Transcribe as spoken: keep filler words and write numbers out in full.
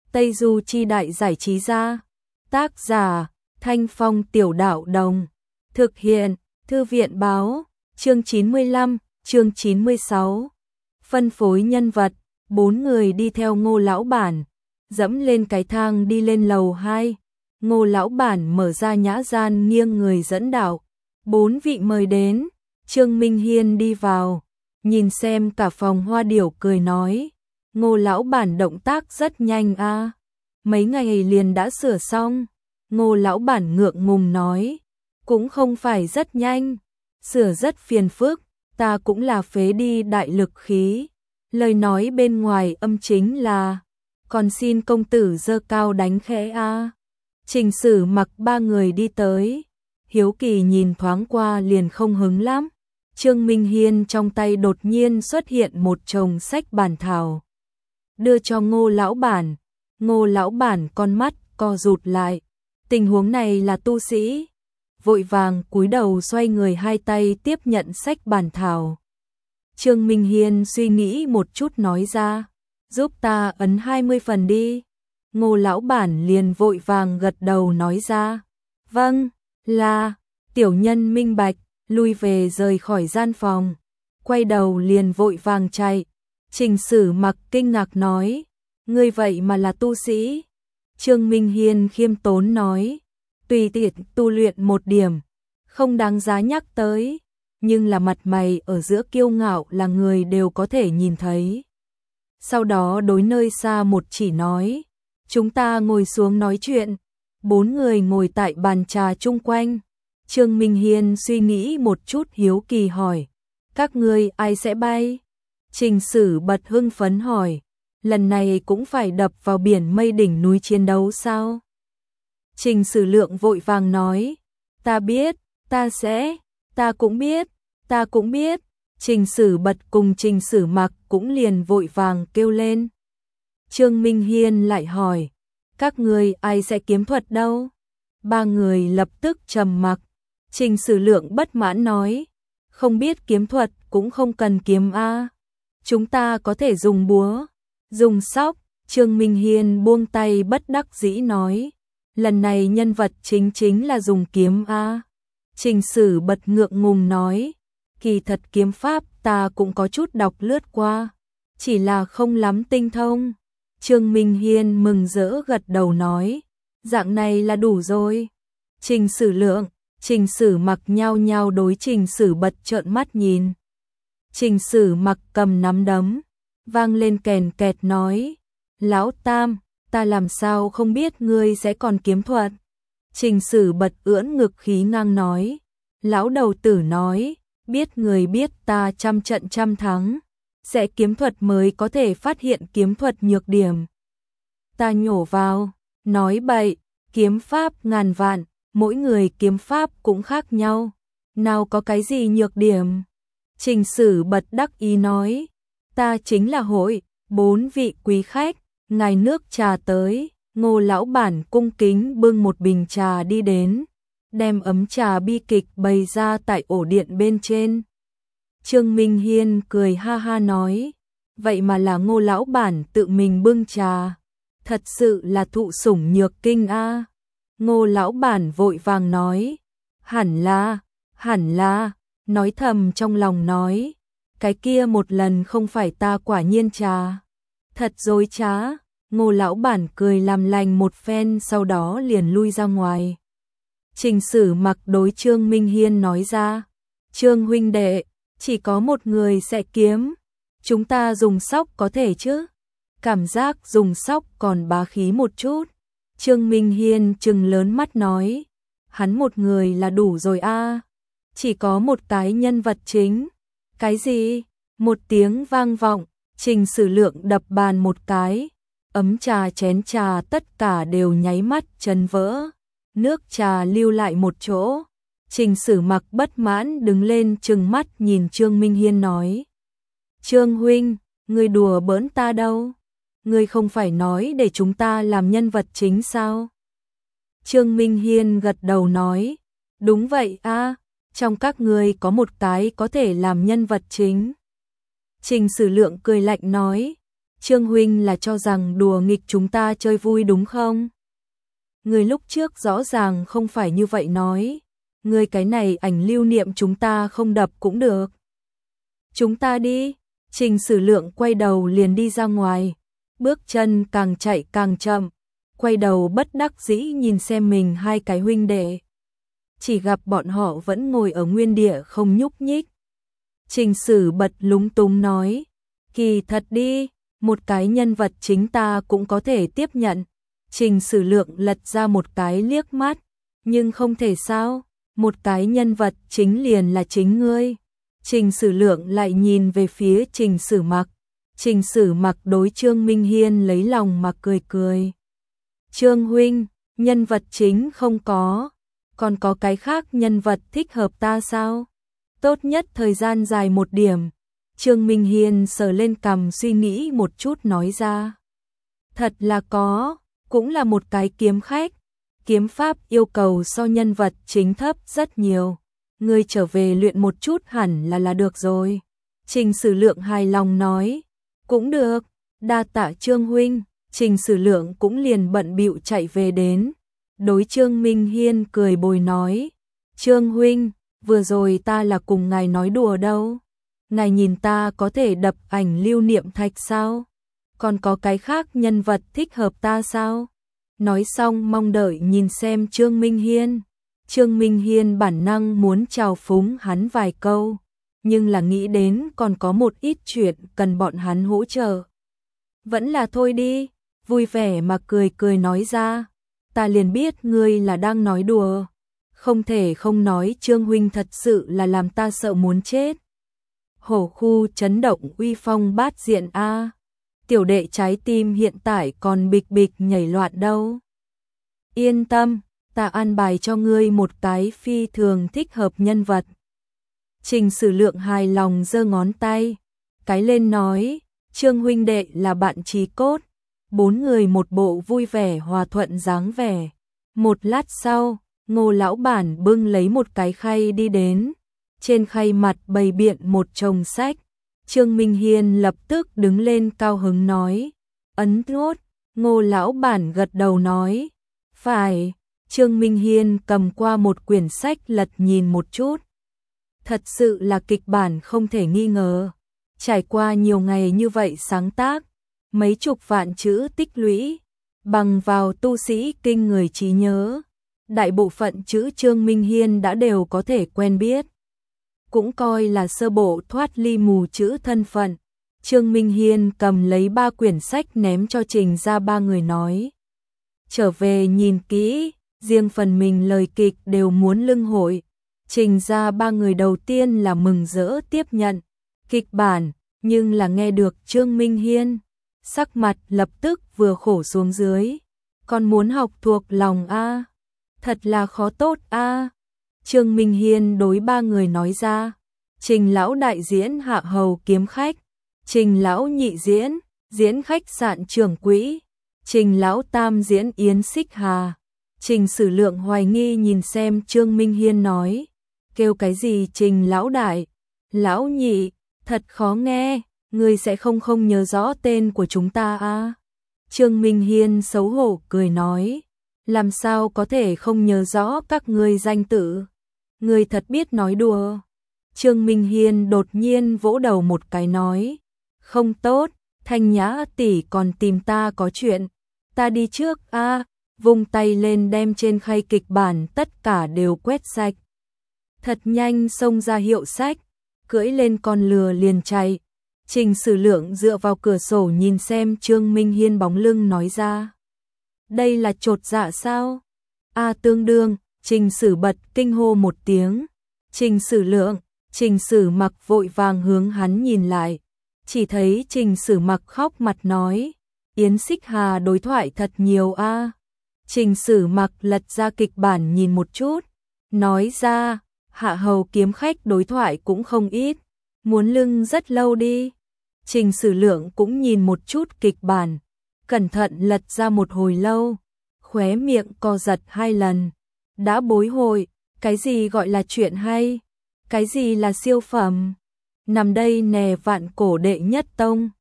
Tây Du Chi Đại Giải Trí Gia. Tác giả Thanh Phong Tiểu Đạo Đồng. Thực hiện Thư viện Báo. Chương chín mươi lăm, chương chín mươi sáu. Phân phối nhân vật. Bốn người đi theo Ngô lão bản, dẫm lên cái thang đi lên lầu hai. Ngô lão bản mở ra nhã gian nghiêng người dẫn đạo. Bốn vị mời đến. Trương Minh Hiên đi vào, nhìn xem cả phòng hoa điểu cười nói. Ngô lão bản động tác rất nhanh a, mấy ngày liền đã sửa xong. Ngô lão bản ngượng ngùng nói. Cũng không phải rất nhanh, sửa rất phiền phức, ta cũng là phế đi đại lực khí. Lời nói bên ngoài âm chính là, còn xin công tử giơ cao đánh khẽ a. Trình Sử Mặc ba người đi tới, hiếu kỳ nhìn thoáng qua liền không hứng lắm. Trương Minh Hiên trong tay đột nhiên xuất hiện một chồng sách bản thảo, đưa cho Ngô lão bản. Ngô lão bản con mắt co rụt lại, tình huống này là tu sĩ, vội vàng cúi đầu xoay người hai tay tiếp nhận sách bản thảo. Trương Minh Hiên suy nghĩ một chút nói ra, giúp ta ấn hai mươi phần đi. Ngô lão bản liền vội vàng gật đầu nói ra, vâng, là. Tiểu nhân minh bạch, lui về rời khỏi gian phòng, quay đầu liền vội vàng chạy. Trình Sử Mặc kinh ngạc nói, ngươi vậy mà là tu sĩ? Trương Minh Hiên khiêm tốn nói, tùy tiện tu luyện một điểm, không đáng giá nhắc tới, nhưng là mặt mày ở giữa kiêu ngạo là người đều có thể nhìn thấy. Sau đó đối nơi xa một chỉ nói, chúng ta ngồi xuống nói chuyện. Bốn người ngồi tại bàn trà chung quanh. Trương Minh Hiên suy nghĩ một chút hiếu kỳ hỏi, các ngươi ai sẽ bay? Trình Sử bật hưng phấn hỏi, lần này cũng phải đập vào biển mây đỉnh núi chiến đấu sao? Trình Sử Lượng vội vàng nói, ta biết, ta sẽ, ta cũng biết, ta cũng biết. Trình Sử Bật cùng Trình Sử Mặc cũng liền vội vàng kêu lên. Trương Minh Hiên lại hỏi, các người ai sẽ kiếm thuật đâu? Ba người lập tức trầm mặc. Trình Sử Lượng bất mãn nói, không biết kiếm thuật cũng không cần kiếm a, chúng ta có thể dùng búa, dùng sóc. Trương Minh Hiên buông tay bất đắc dĩ nói, lần này nhân vật chính chính là dùng kiếm a. Trình Sử Bật ngượng ngùng nói, kỳ thật kiếm pháp ta cũng có chút đọc lướt qua, chỉ là không lắm tinh thông. Trương Minh Hiên mừng rỡ gật đầu nói, dạng này là đủ rồi. Trình Sử Lượng, Trình Sử Mặc nhao nhao đối Trình Sử Bật trợn mắt nhìn. Trình Sử Mặc cầm nắm đấm, vang lên kèn kẹt nói, lão tam, ta làm sao không biết ngươi sẽ còn kiếm thuật? Trình Sử Bật ưỡn ngực khí ngang nói, lão đầu tử nói, biết người biết ta trăm trận trăm thắng, sẽ kiếm thuật mới có thể phát hiện kiếm thuật nhược điểm. Ta nhổ vào, nói bậy, kiếm pháp ngàn vạn, mỗi người kiếm pháp cũng khác nhau, nào có cái gì nhược điểm. Trình Sử Bật đắc ý nói, ta chính là hội, bốn vị quý khách, ngài nước trà tới. Ngô lão bản cung kính bưng một bình trà đi đến, đem ấm trà bi kịch bày ra tại ổ điện bên trên. Trương Minh Hiên cười ha ha nói, vậy mà là Ngô lão bản tự mình bưng trà, thật sự là thụ sủng nhược kinh a. Ngô lão bản vội vàng nói, hẳn là, hẳn là, nói thầm trong lòng nói, cái kia một lần không phải ta quả nhiên trà, thật dối trá. Ngô lão bản cười làm lành một phen sau đó liền lui ra ngoài. Trình Sử Mặc đối Trương Minh Hiên nói ra, Trương huynh đệ, chỉ có một người sẽ kiếm, chúng ta dùng sóc có thể chứ? Cảm giác dùng sóc còn bá khí một chút. Trương Minh Hiên trừng lớn mắt nói, hắn một người là đủ rồi a, chỉ có một cái nhân vật chính. Cái gì? Một tiếng vang vọng, Trình Sử Lượng đập bàn một cái, ấm trà chén trà tất cả đều nháy mắt chấn vỡ, nước trà lưu lại một chỗ. Trình Sử Mặc bất mãn đứng lên trừng mắt nhìn Trương Minh Hiên nói, Trương huynh, ngươi đùa bỡn ta đâu? Ngươi không phải nói để chúng ta làm nhân vật chính sao? Trương Minh Hiên gật đầu nói, đúng vậy a, trong các ngươi có một cái có thể làm nhân vật chính. Trình Sử Lượng cười lạnh nói, Trương huynh là cho rằng đùa nghịch chúng ta chơi vui đúng không? Người lúc trước rõ ràng không phải như vậy nói. Người cái này ảnh lưu niệm chúng ta không đập cũng được. Chúng ta đi. Trình Sử Lượng quay đầu liền đi ra ngoài. Bước chân càng chạy càng chậm. Quay đầu bất đắc dĩ nhìn xem mình hai cái huynh đệ. Chỉ gặp bọn họ vẫn ngồi ở nguyên địa không nhúc nhích. Trình Sử bật lúng túng nói. Kỳ thật đi, một cái nhân vật chính ta cũng có thể tiếp nhận. Trình Sử Lượng lật ra một cái liếc mắt. Nhưng không thể sao, một cái nhân vật chính liền là chính ngươi. Trình Sử Lượng lại nhìn về phía Trình Sử Mặc. Trình Sử Mặc đối Trương Minh Hiên lấy lòng mà cười cười. Trương huynh, nhân vật chính không có, còn có cái khác nhân vật thích hợp ta sao? Tốt nhất thời gian dài một điểm. Trương Minh Hiên sờ lên cằm suy nghĩ một chút nói ra. Thật là có, cũng là một cái kiếm khách. Kiếm pháp yêu cầu so nhân vật chính thấp rất nhiều. Ngươi trở về luyện một chút hẳn là là được rồi. Trình Sử Lượng hài lòng nói. Cũng được, đa tạ Trương huynh. Trình Sử Lượng cũng liền bận bịu chạy về đến. Đối Trương Minh Hiên cười bồi nói. Trương huynh, vừa rồi ta là cùng ngài nói đùa đâu. Ngài nhìn ta có thể đập ảnh lưu niệm thạch sao? Còn có cái khác nhân vật thích hợp ta sao? Nói xong mong đợi nhìn xem Trương Minh Hiên. Trương Minh Hiên bản năng muốn chào phúng hắn vài câu. Nhưng là nghĩ đến còn có một ít chuyện cần bọn hắn hỗ trợ. Vẫn là thôi đi, vui vẻ mà cười cười nói ra. Ta liền biết ngươi là đang nói đùa. Không thể không nói Trương huynh thật sự là làm ta sợ muốn chết. Hổ khu chấn động uy phong bát diện a. Tiểu đệ trái tim hiện tại còn bịch bịch nhảy loạn đâu. Yên tâm, ta an bài cho ngươi một cái phi thường thích hợp nhân vật. Trình Sử Lượng hài lòng giơ ngón tay, cái lên nói, Trương huynh đệ là bạn chí cốt. Bốn người một bộ vui vẻ hòa thuận dáng vẻ. Một lát sau, Ngô lão bản bưng lấy một cái khay đi đến. Trên khay mặt bày biện một chồng sách. Trương Minh Hiên lập tức đứng lên cao hứng nói. Ấn nốt, Ngô lão bản gật đầu nói. Phải, Trương Minh Hiên cầm qua một quyển sách lật nhìn một chút. Thật sự là kịch bản không thể nghi ngờ. Trải qua nhiều ngày như vậy sáng tác, mấy chục vạn chữ tích lũy, bằng vào tu sĩ kinh người trí nhớ. Đại bộ phận chữ Trương Minh Hiên đã đều có thể quen biết. Cũng coi là sơ bộ thoát ly mù chữ thân phận. Trương Minh Hiên cầm lấy ba quyển sách ném cho Trình ra ba người nói. Trở về nhìn kỹ, riêng phần mình lời kịch đều muốn lưng hội. Trình ra ba người đầu tiên là mừng rỡ tiếp nhận kịch bản, nhưng là nghe được Trương Minh Hiên. Sắc mặt lập tức vừa khổ xuống dưới. Còn muốn học thuộc lòng a, thật là khó tốt a. Trương Minh Hiên đối ba người nói ra. Trình lão đại diễn hạ hầu kiếm khách. Trình lão nhị diễn, diễn khách sạn trưởng quỹ. Trình lão tam diễn yến xích hà. Trình Sử Lượng hoài nghi nhìn xem Trương Minh Hiên nói. Kêu cái gì Trình lão đại? Lão nhị, thật khó nghe, ngươi sẽ không không nhớ rõ tên của chúng ta à? Trương Minh Hiên xấu hổ cười nói. Làm sao có thể không nhớ rõ các ngươi danh tự? Ngươi thật biết nói đùa. Trương Minh Hiên đột nhiên vỗ đầu một cái nói. Không tốt, Thanh Nhã tỷ còn tìm ta có chuyện. Ta đi trước a. À, vung tay lên đem trên khay kịch bản tất cả đều quét sạch. Thật nhanh xông ra hiệu sách, cưỡi lên con lừa liền chạy. Trình Sử Lượng dựa vào cửa sổ nhìn xem Trương Minh Hiên bóng lưng nói ra. Đây là chột dạ sao? A à, tương đương, Trình Sử bật kinh hô một tiếng. Trình Sử Lượng, Trình Sử Mặc vội vàng hướng hắn nhìn lại. Chỉ thấy Trình Sử Mặc khóc mặt nói. Yến Xích Hà đối thoại thật nhiều a. À. Trình Sử Mặc lật ra kịch bản nhìn một chút. Nói ra, hạ hầu kiếm khách đối thoại cũng không ít. Muốn lưng rất lâu đi. Trình Sử Lượng cũng nhìn một chút kịch bản. Cẩn thận lật ra một hồi lâu. Khóe miệng co giật hai lần. Đã bối hồi, cái gì gọi là chuyện hay? Cái gì là siêu phẩm? Nằm đây nè vạn cổ đệ nhất tông.